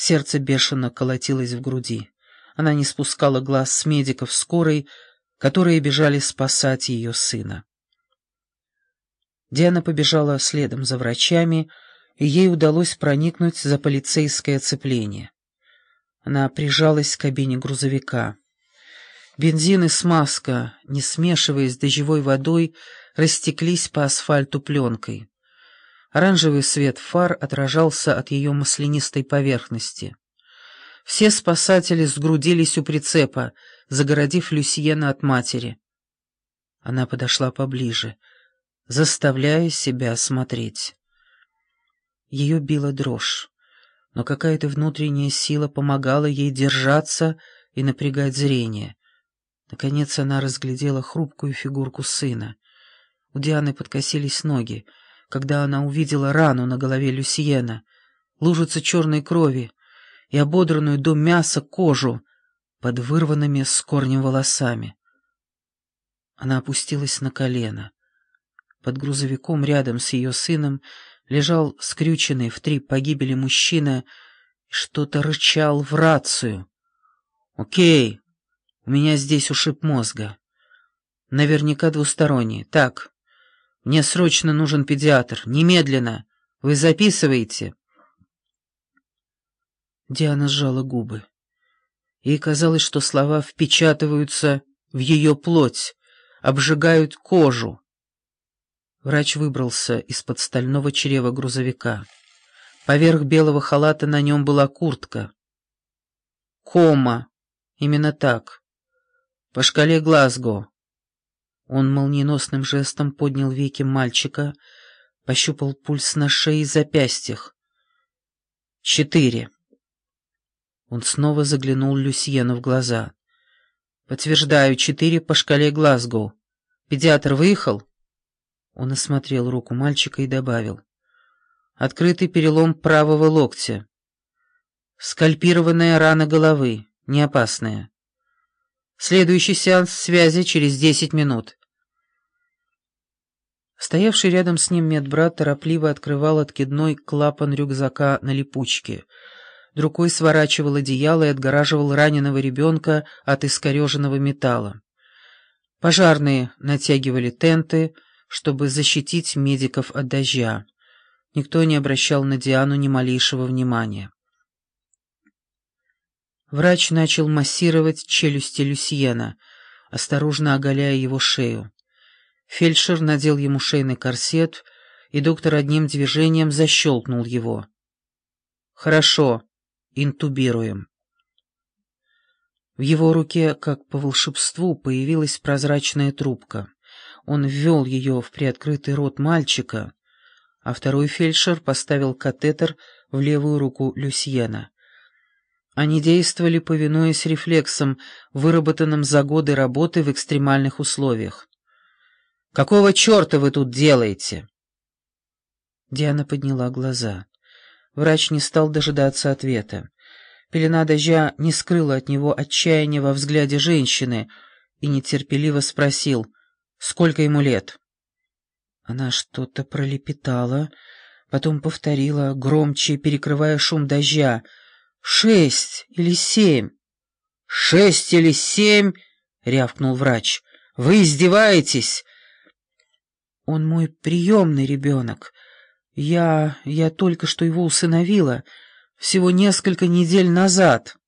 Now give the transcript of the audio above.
Сердце бешено колотилось в груди. Она не спускала глаз с медиков скорой, которые бежали спасать ее сына. Диана побежала следом за врачами, и ей удалось проникнуть за полицейское оцепление. Она прижалась к кабине грузовика. Бензин и смазка, не смешиваясь с дождевой водой, растеклись по асфальту пленкой. Оранжевый свет фар отражался от ее маслянистой поверхности. Все спасатели сгрудились у прицепа, загородив Люсьена от матери. Она подошла поближе, заставляя себя смотреть. Ее била дрожь, но какая-то внутренняя сила помогала ей держаться и напрягать зрение. Наконец она разглядела хрупкую фигурку сына. У Дианы подкосились ноги, когда она увидела рану на голове Люсьена, лужицу черной крови и ободранную до мяса кожу под вырванными с корнем волосами. Она опустилась на колено. Под грузовиком рядом с ее сыном лежал скрюченный в 3 погибели мужчина и что-то рычал в рацию. «Окей, у меня здесь ушиб мозга. Наверняка двусторонний. Так, мне срочно нужен педиатр. Немедленно. Вы записываете?» Диана сжала губы. Ей казалось, что слова впечатываются в ее плоть, обжигают кожу. Врач выбрался из-под стального чрева грузовика. Поверх белого халата на нем была куртка. «Кома. Именно так. По шкале Глазго». Он молниеносным жестом поднял веки мальчика, пощупал пульс на шее и запястьях. 4. Он снова заглянул Люсьену в глаза. «Подтверждаю, 4 по шкале Глазго. Педиатр выехал?» Он осмотрел руку мальчика и добавил. «Открытый перелом правого локтя. Скальпированная рана головы, не опасная. Следующий сеанс связи через 10 минут». Стоявший рядом с ним медбрат торопливо открывал откидной клапан рюкзака на липучке. Другой сворачивал одеяло и отгораживал раненого ребенка от искореженного металла. Пожарные натягивали тенты, чтобы защитить медиков от дождя. Никто не обращал на Диану ни малейшего внимания. Врач начал массировать челюсти Люсьена, осторожно оголяя его шею. Фельдшер надел ему шейный корсет, и доктор одним движением защелкнул его. «Хорошо, интубируем». В его руке, как по волшебству, появилась прозрачная трубка. Он ввел ее в приоткрытый рот мальчика, а второй фельдшер поставил катетер в левую руку Люсьена. Они действовали, повинуясь рефлексам, выработанным за годы работы в экстремальных условиях. «Какого черта вы тут делаете?» Диана подняла глаза. Врач не стал дожидаться ответа. Пелена дождя не скрыла от него отчаяния во взгляде женщины и нетерпеливо спросил, сколько ему лет. Она что-то пролепетала, потом повторила, громче, перекрывая шум дождя. 6 или 7. 6 или 7? — рявкнул врач. «Вы издеваетесь?» «Он мой приемный ребенок. Я только что его усыновила, всего несколько недель назад».